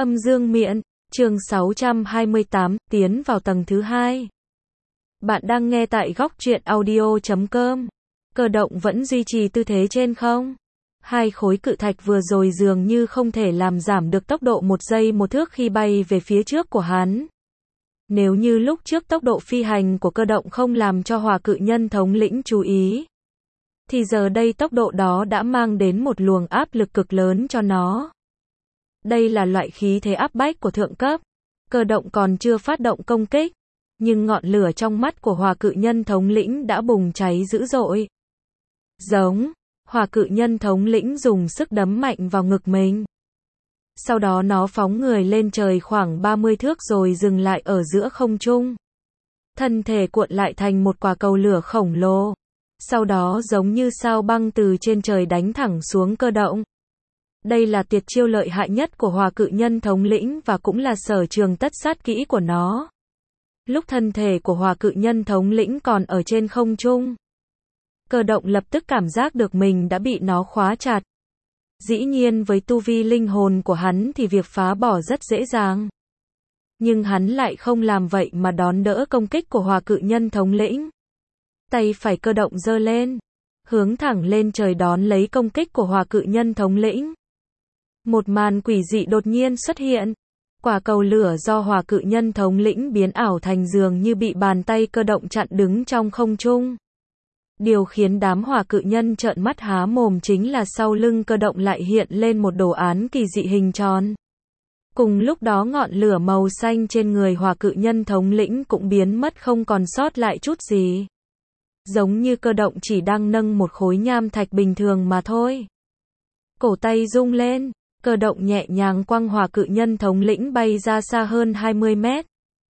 Âm dương miện, chương 628, tiến vào tầng thứ 2. Bạn đang nghe tại góc truyện audio.com. Cơ động vẫn duy trì tư thế trên không. Hai khối cự thạch vừa rồi dường như không thể làm giảm được tốc độ 1 giây 1 thước khi bay về phía trước của hắn. Nếu như lúc trước tốc độ phi hành của cơ động không làm cho hỏa cự nhân thống lĩnh chú ý, thì giờ đây tốc độ đó đã mang đến một luồng áp lực cực lớn cho nó. Đây là loại khí thế áp bách của thượng cấp. Cơ động còn chưa phát động công kích, nhưng ngọn lửa trong mắt của hỏa cự nhân thống lĩnh đã bùng cháy dữ dội. Giống, hỏa cự nhân thống lĩnh dùng sức đấm mạnh vào ngực mình. Sau đó nó phóng người lên trời khoảng 30 thước rồi dừng lại ở giữa không trung. Thân thể cuộn lại thành một quả cầu lửa khổng lồ. Sau đó giống như sao băng từ trên trời đánh thẳng xuống cơ động. Đây là tuyệt chiêu lợi hại nhất của hỏa cự nhân thống lĩnh và cũng là sở trường tất sát kỹ của nó. Lúc thân thể của hỏa cự nhân thống lĩnh còn ở trên không trung, cơ động lập tức cảm giác được mình đã bị nó khóa chặt. Dĩ nhiên với tu vi linh hồn của hắn thì việc phá bỏ rất dễ dàng. Nhưng hắn lại không làm vậy mà đón đỡ công kích của hỏa cự nhân thống lĩnh. Tay phải cơ động giơ lên, hướng thẳng lên trời đón lấy công kích của hỏa cự nhân thống lĩnh. Một màn quỷ dị đột nhiên xuất hiện. Quả cầu lửa do hỏa cự nhân thống lĩnh biến ảo thành dường như bị bàn tay cơ động chặn đứng trong không trung. Điều khiến đám hỏa cự nhân trợn mắt há mồm chính là sau lưng cơ động lại hiện lên một đồ án kỳ dị hình tròn. Cùng lúc đó ngọn lửa màu xanh trên người hỏa cự nhân thống lĩnh cũng biến mất không còn sót lại chút gì. Giống như cơ động chỉ đang nâng một khối nham thạch bình thường mà thôi. Cổ tay rung lên, cơ động nhẹ nhàng quăng hỏa cự nhân thống lĩnh bay ra xa hơn 20 mét.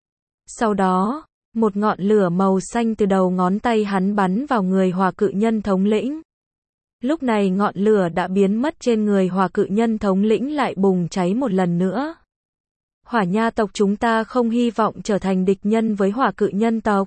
Sau đó, một ngọn lửa màu xanh từ đầu ngón tay hắn bắn vào người hỏa cự nhân thống lĩnh. Lúc này ngọn lửa đã biến mất trên người hỏa cự nhân thống lĩnh lại bùng cháy một lần nữa. Hỏa nha tộc chúng ta không hy vọng trở thành địch nhân với hỏa cự nhân tộc.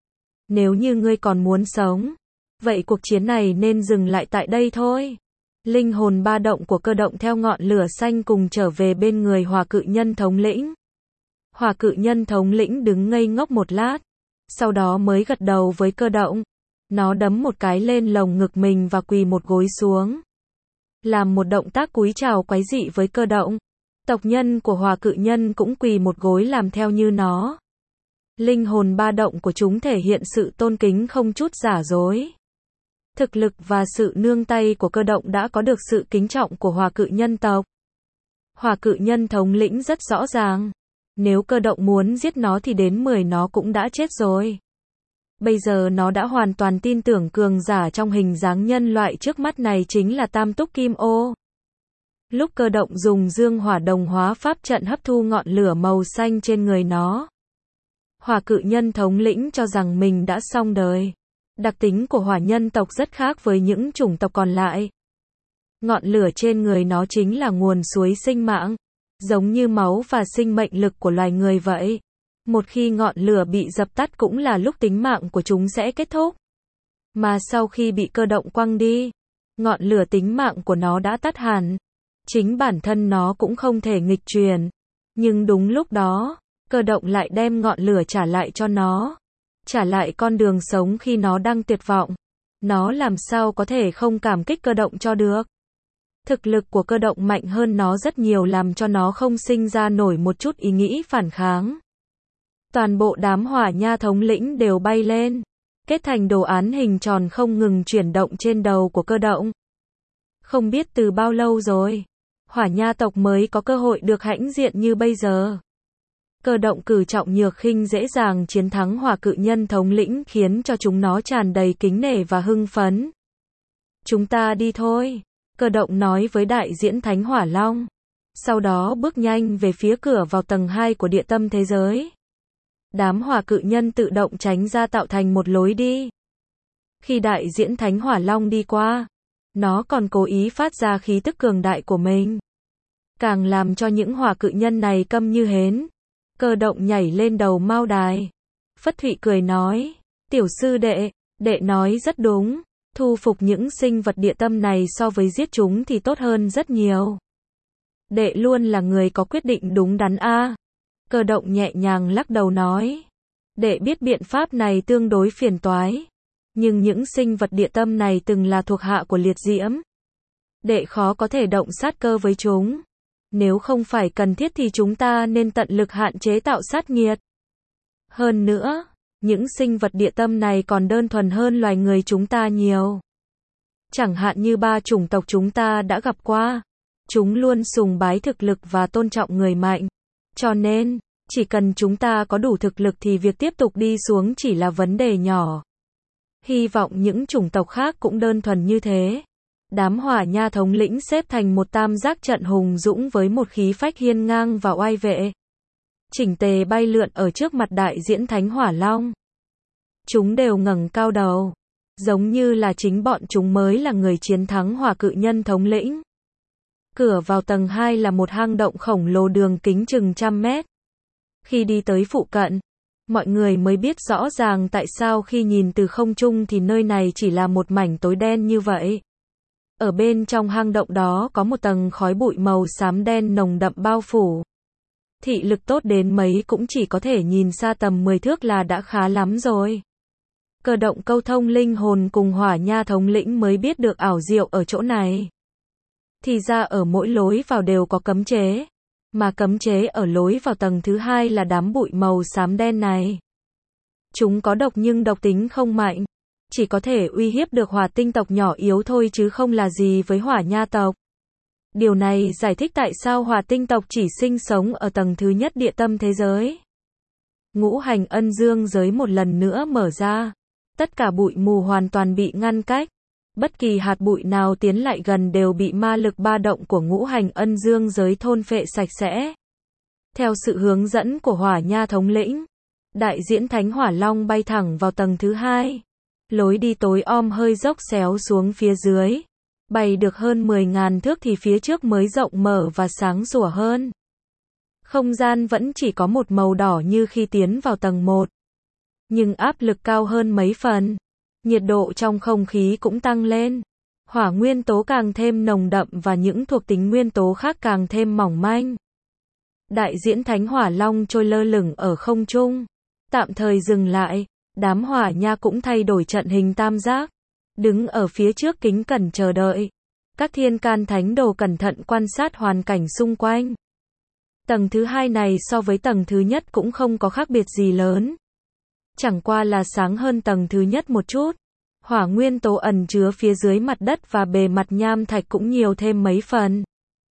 Nếu như ngươi còn muốn sống, vậy cuộc chiến này nên dừng lại tại đây thôi. Linh hồn ba động của cơ động theo ngọn lửa xanh cùng trở về bên người hỏa cự nhân thống lĩnh. Hỏa cự nhân thống lĩnh đứng ngây ngốc một lát, sau đó mới gật đầu với cơ động. Nó đấm một cái lên lồng ngực mình và quỳ một gối xuống. Làm một động tác cúi chào quái dị với cơ động. Tộc nhân của hỏa cự nhân cũng quỳ một gối làm theo như nó. Linh hồn ba động của chúng thể hiện sự tôn kính không chút giả dối. Thực lực và sự nương tay của cơ động đã có được sự kính trọng của hỏa cự nhân tộc. Hỏa cự nhân thống lĩnh rất rõ ràng. Nếu cơ động muốn giết nó thì đến 10 nó cũng đã chết rồi. Bây giờ nó đã hoàn toàn tin tưởng cường giả trong hình dáng nhân loại trước mắt này chính là Tam Túc Kim Ô. Lúc cơ động dùng dương hỏa đồng hóa pháp trận hấp thu ngọn lửa màu xanh trên người nó, hỏa cự nhân thống lĩnh cho rằng mình đã xong đời. Đặc tính của hỏa nhân tộc rất khác với những chủng tộc còn lại. Ngọn lửa trên người nó chính là nguồn suối sinh mạng, giống như máu và sinh mệnh lực của loài người vậy. Một khi ngọn lửa bị dập tắt cũng là lúc tính mạng của chúng sẽ kết thúc. Mà sau khi bị cơ động quăng đi, ngọn lửa tính mạng của nó đã tắt hẳn. Chính bản thân nó cũng không thể nghịch chuyển. Nhưng đúng lúc đó, cơ động lại đem ngọn lửa trả lại cho nó. Trả lại con đường sống khi nó đang tuyệt vọng. Nó làm sao có thể không cảm kích cơ động cho được. Thực lực của cơ động mạnh hơn nó rất nhiều làm cho nó không sinh ra nổi một chút ý nghĩ phản kháng. Toàn bộ đám hỏa nha thống lĩnh đều bay lên, kết thành đồ án hình tròn không ngừng chuyển động trên đầu của cơ động. Không biết từ bao lâu rồi, hỏa nha tộc mới có cơ hội được hãnh diện như bây giờ. Cơ động cử trọng nhược khinh dễ dàng chiến thắng hỏa cự nhân thống lĩnh khiến cho chúng nó tràn đầy kính nể và hưng phấn. Chúng ta đi thôi, cơ động nói với đại diễn Thánh Hỏa Long. Sau đó bước nhanh về phía cửa vào tầng 2 của địa tâm thế giới. Đám hỏa cự nhân tự động tránh ra tạo thành một lối đi. Khi đại diễn Thánh Hỏa Long đi qua, nó còn cố ý phát ra khí tức cường đại của mình. Càng làm cho những hỏa cự nhân này câm như hến. Cơ động nhảy lên đầu mao đài. Phất Thụy cười nói, tiểu sư đệ, đệ nói rất đúng. Thu phục những sinh vật địa tâm này so với giết chúng thì tốt hơn rất nhiều. Đệ luôn là người có quyết định đúng đắn a. Cơ động nhẹ nhàng lắc đầu nói. Đệ biết biện pháp này tương đối phiền toái. Nhưng những sinh vật địa tâm này từng là thuộc hạ của liệt diễm. Đệ khó có thể động sát cơ với chúng. Nếu không phải cần thiết thì chúng ta nên tận lực hạn chế tạo sát nghiệt. Hơn nữa, những sinh vật địa tâm này còn đơn thuần hơn loài người chúng ta nhiều. Chẳng hạn như 3 chủng tộc chúng ta đã gặp qua. Chúng luôn sùng bái thực lực và tôn trọng người mạnh. Cho nên, chỉ cần chúng ta có đủ thực lực thì việc tiếp tục đi xuống chỉ là vấn đề nhỏ. Hy vọng những chủng tộc khác cũng đơn thuần như thế. Đám hỏa nha thống lĩnh xếp thành một tam giác trận hùng dũng với một khí phách hiên ngang và oai vệ. Chỉnh tề bay lượn ở trước mặt đại diễn Thánh Hỏa Long. Chúng đều ngẩng cao đầu. Giống như là chính bọn chúng mới là người chiến thắng hỏa cự nhân thống lĩnh. Cửa vào tầng 2 là một hang động khổng lồ đường kính chừng 100 mét. Khi đi tới phụ cận, mọi người mới biết rõ ràng tại sao khi nhìn từ không trung thì nơi này chỉ là một mảnh tối đen như vậy. Ở bên trong hang động đó có một tầng khói bụi màu xám đen nồng đậm bao phủ. Thị lực tốt đến mấy cũng chỉ có thể nhìn xa tầm 10 thước là đã khá lắm rồi. Cơ động câu thông linh hồn cùng hỏa nha thống lĩnh mới biết được ảo diệu ở chỗ này. Thì ra ở mỗi lối vào đều có cấm chế. Mà cấm chế ở lối vào tầng thứ 2 là đám bụi màu xám đen này. Chúng có độc nhưng độc tính không mạnh. Chỉ có thể uy hiếp được hỏa tinh tộc nhỏ yếu thôi chứ không là gì với hỏa nha tộc. Điều này giải thích tại sao hỏa tinh tộc chỉ sinh sống ở tầng thứ nhất địa tâm thế giới. Ngũ hành ân dương giới một lần nữa mở ra. Tất cả bụi mù hoàn toàn bị ngăn cách. Bất kỳ hạt bụi nào tiến lại gần đều bị ma lực ba động của ngũ hành ân dương giới thôn phệ sạch sẽ. Theo sự hướng dẫn của hỏa nha thống lĩnh, đại diễn Thánh Hỏa Long bay thẳng vào tầng thứ 2. Lối đi tối om hơi dốc xéo xuống phía dưới. Bay được hơn 10.000 thước thì phía trước mới rộng mở và sáng sủa hơn. Không gian vẫn chỉ có một màu đỏ như khi tiến vào tầng 1. Nhưng áp lực cao hơn mấy phần. Nhiệt độ trong không khí cũng tăng lên. Hỏa nguyên tố càng thêm nồng đậm và những thuộc tính nguyên tố khác càng thêm mỏng manh. Đại diễn Thánh Hỏa Long trôi lơ lửng ở không trung. Tạm thời dừng lại, đám hỏa nha cũng thay đổi trận hình tam giác. Đứng ở phía trước kính cẩn chờ đợi. Các thiên can thánh đồ cẩn thận quan sát hoàn cảnh xung quanh. Tầng thứ 2 này so với tầng thứ nhất cũng không có khác biệt gì lớn. Chẳng qua là sáng hơn tầng thứ nhất một chút. Hỏa nguyên tố ẩn chứa phía dưới mặt đất và bề mặt nham thạch cũng nhiều thêm mấy phần.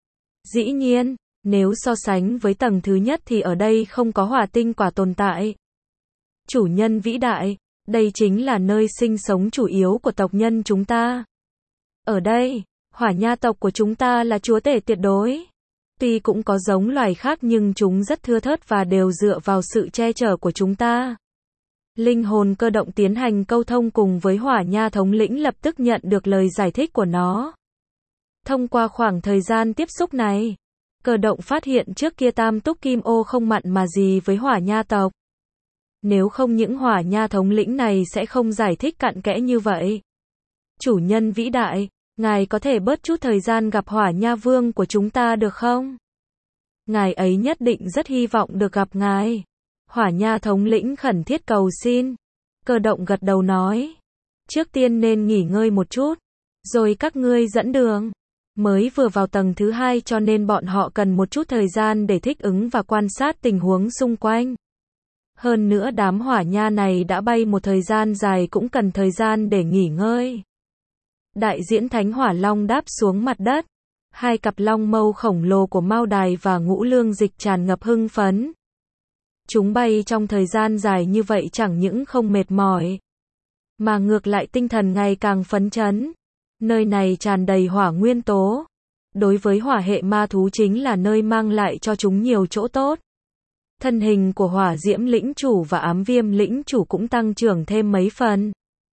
Dĩ nhiên, nếu so sánh với tầng thứ nhất thì ở đây không có hỏa tinh quả tồn tại. Chủ nhân vĩ đại, đây chính là nơi sinh sống chủ yếu của tộc nhân chúng ta. Ở đây, hỏa nha tộc của chúng ta là chúa tể tuyệt đối. Tuy cũng có giống loài khác nhưng chúng rất thưa thớt và đều dựa vào sự che chở của chúng ta. Linh hồn cơ động tiến hành câu thông cùng với hỏa nha thống lĩnh lập tức nhận được lời giải thích của nó. Thông qua khoảng thời gian tiếp xúc này, cơ động phát hiện trước kia tam túc kim ô không mặn mà gì với hỏa nha tộc. Nếu không những hỏa nha thống lĩnh này sẽ không giải thích cặn kẽ như vậy. Chủ nhân vĩ đại, ngài có thể bớt chút thời gian gặp hỏa nha vương của chúng ta được không? Ngài ấy nhất định rất hy vọng được gặp ngài. Hỏa nha thống lĩnh khẩn thiết cầu xin. Cơ động gật đầu nói. Trước tiên nên nghỉ ngơi một chút. Rồi các ngươi dẫn đường. Mới vừa vào tầng thứ 2 cho nên bọn họ cần một chút thời gian để thích ứng và quan sát tình huống xung quanh. Hơn nữa đám hỏa nha này đã bay một thời gian dài cũng cần thời gian để nghỉ ngơi. Đại diễn Thánh Hỏa Long đáp xuống mặt đất. Hai cặp long mâu khổng lồ của Mao Đài và Ngũ Lương Dịch tràn ngập hưng phấn. Chúng bay trong thời gian dài như vậy chẳng những không mệt mỏi, mà ngược lại tinh thần ngày càng phấn chấn. Nơi này tràn đầy hỏa nguyên tố. Đối với hỏa hệ ma thú chính là nơi mang lại cho chúng nhiều chỗ tốt. Thân hình của hỏa diễm lĩnh chủ và ám viêm lĩnh chủ cũng tăng trưởng thêm mấy phần.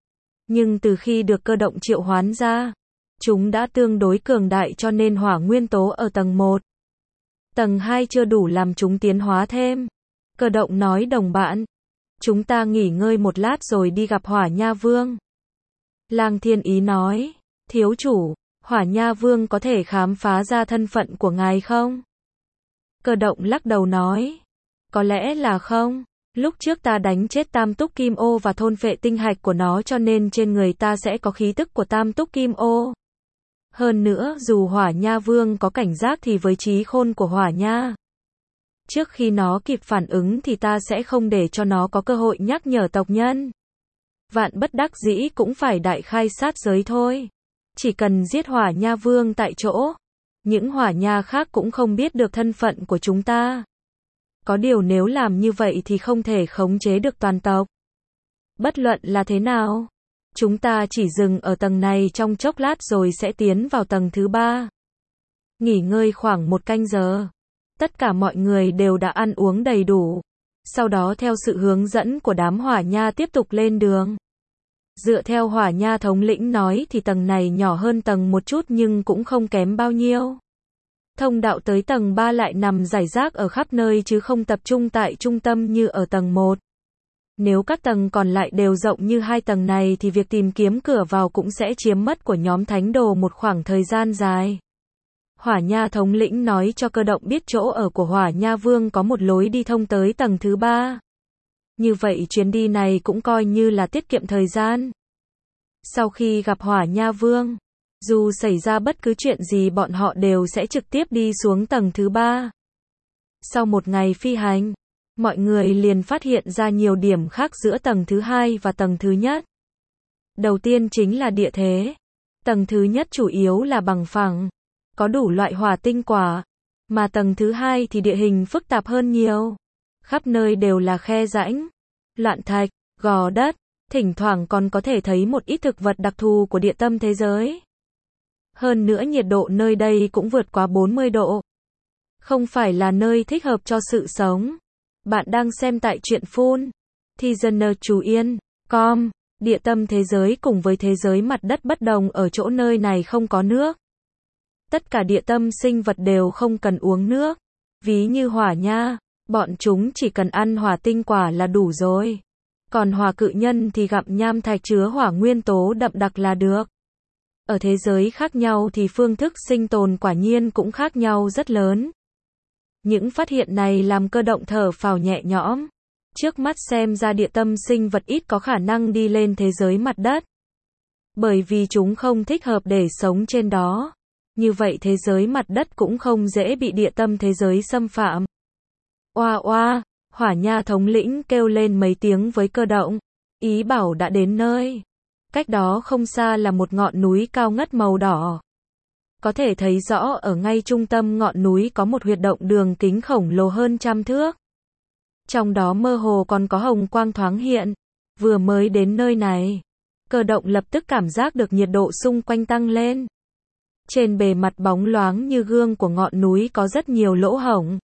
Nhưng từ khi được cơ động triệu hoán ra, chúng đã tương đối cường đại cho nên hỏa nguyên tố ở tầng 1. Tầng 2 chưa đủ làm chúng tiến hóa thêm. Cơ động nói đồng bạn. Chúng ta nghỉ ngơi một lát rồi đi gặp hỏa nha vương. Lang Thiên Ý nói. Thiếu chủ, Hỏa Nha Vương có thể khám phá ra thân phận của ngài không? Cơ động lắc đầu nói. Có lẽ là không. Lúc trước ta đánh chết Tam Túc Kim Ô và thôn phệ tinh hạch của nó cho nên trên người ta sẽ có khí tức của Tam Túc Kim Ô. Hơn nữa, dù Hỏa Nha Vương có cảnh giác thì với trí khôn của Hỏa Nha, trước khi nó kịp phản ứng thì ta sẽ không để cho nó có cơ hội nhắc nhở tộc nhân. Vạn bất đắc dĩ cũng phải đại khai sát giới thôi. Chỉ cần giết Hỏa Nha Vương tại chỗ, những Hỏa Nha khác cũng không biết được thân phận của chúng ta. Có điều nếu làm như vậy thì không thể khống chế được toàn tộc. Bất luận là thế nào, chúng ta chỉ dừng ở tầng này trong chốc lát rồi sẽ tiến vào tầng thứ 3. Nghỉ ngơi khoảng 1 canh giờ. Tất cả mọi người đều đã ăn uống đầy đủ. Sau đó theo sự hướng dẫn của đám Hỏa Nha tiếp tục lên đường. Dựa theo Hỏa Nha thống lĩnh nói thì tầng này nhỏ hơn tầng một chút nhưng cũng không kém bao nhiêu. Thông đạo tới tầng 3 lại nằm rải rác ở khắp nơi chứ không tập trung tại trung tâm như ở tầng 1. Nếu các tầng còn lại đều rộng như 2 tầng này thì việc tìm kiếm cửa vào cũng sẽ chiếm mất của nhóm thánh đồ một khoảng thời gian dài. Hỏa Nha thống lĩnh nói cho Cơ động biết chỗ ở của Hỏa Nha Vương có một lối đi thông tới tầng thứ 3. Như vậy chuyến đi này cũng coi như là tiết kiệm thời gian. Sau khi gặp Hỏa Nha Vương, dù xảy ra bất cứ chuyện gì bọn họ đều sẽ trực tiếp đi xuống tầng thứ 3. Sau một ngày phi hành, mọi người liền phát hiện ra nhiều điểm khác giữa tầng thứ 2 và tầng thứ nhất. Đầu tiên chính là địa thế. Tầng thứ nhất chủ yếu là bằng phẳng, có đủ loại hỏa tinh quả, mà tầng thứ 2 thì địa hình phức tạp hơn nhiều. Khắp nơi đều là khe rãnh, loạn thạch, gò đất, thỉnh thoảng còn có thể thấy một ít thực vật đặc thù của địa tâm thế giới. Hơn nữa nhiệt độ nơi đây cũng vượt quá 40 độ. Không phải là nơi thích hợp cho sự sống. Bạn đang xem tại truyện full Theaser chú Yên, com. Địa tâm thế giới cùng với thế giới mặt đất bất đồng ở chỗ nơi này không có nước. Tất cả địa tâm sinh vật đều không cần uống nước. Ví như Hỏa Nha, bọn chúng chỉ cần ăn hỏa tinh quả là đủ rồi. Còn hỏa cự nhân thì gặm nham thạch chứa hỏa nguyên tố đậm đặc là được. Ở thế giới khác nhau thì phương thức sinh tồn quả nhiên cũng khác nhau rất lớn. Những phát hiện này làm Cơ động thở phào nhẹ nhõm. Trước mắt xem ra địa tâm sinh vật ít có khả năng đi lên thế giới mặt đất. Bởi vì chúng không thích hợp để sống trên đó. Như vậy thế giới mặt đất cũng không dễ bị địa tâm thế giới xâm phạm. Oa oa, Hỏa Nha thống lĩnh kêu lên mấy tiếng với Cơ động. Ý bảo đã đến nơi. Cách đó không xa là một ngọn núi cao ngất màu đỏ. Có thể thấy rõ ở ngay trung tâm ngọn núi có một huyệt động đường kính khổng lồ hơn 100 thước. Trong đó mơ hồ còn có hồng quang thoáng hiện. Vừa mới đến nơi này, Cơ động lập tức cảm giác được nhiệt độ xung quanh tăng lên. Trên bề mặt bóng loáng như gương của ngọn núi có rất nhiều lỗ hổng.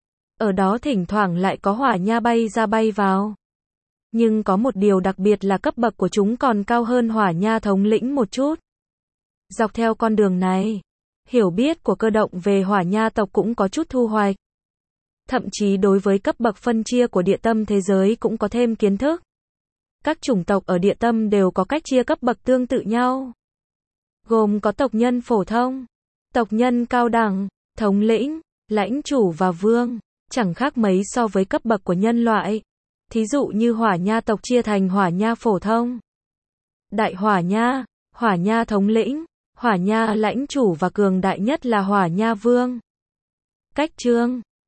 Ở đó thỉnh thoảng lại có hỏa nha bay ra bay vào. Nhưng có một điều đặc biệt là cấp bậc của chúng còn cao hơn Hỏa Nha thống lĩnh một chút. Dọc theo con đường này, hiểu biết của Cơ động về Hỏa Nha tộc cũng có chút thu hoạch. Thậm chí đối với cấp bậc phân chia của địa tâm thế giới cũng có thêm kiến thức. Các chủng tộc ở địa tâm đều có cách chia cấp bậc tương tự nhau. Gồm có tộc nhân phổ thông, tộc nhân cao đẳng, thống lĩnh, lãnh chủ và vương, chẳng khác mấy so với cấp bậc của nhân loại. Thí dụ như Hỏa Nha tộc chia thành Hỏa Nha phổ thông, Đại Hỏa Nha thống lĩnh, Hỏa Nha lãnh chủ và cường đại nhất là Hỏa Nha vương. Cách chương